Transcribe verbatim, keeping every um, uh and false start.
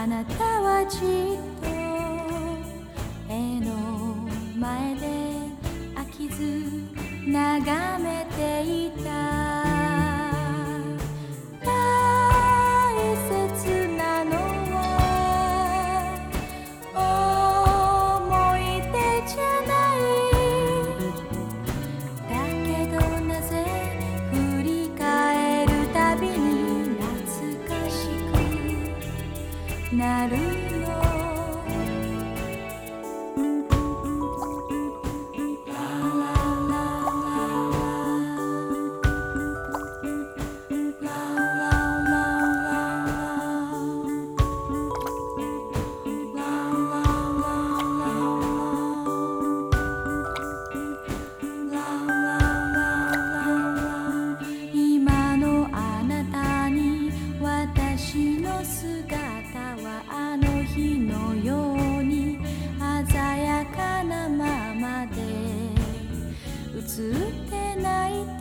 なたはじっと絵の前で飽きず眺めていた。大切なのは思い出じゃない。だけどなぜ振り返るたびに懐かしくなるの。今のあなたに私の姿はあの日のように鮮やかなままで映ってない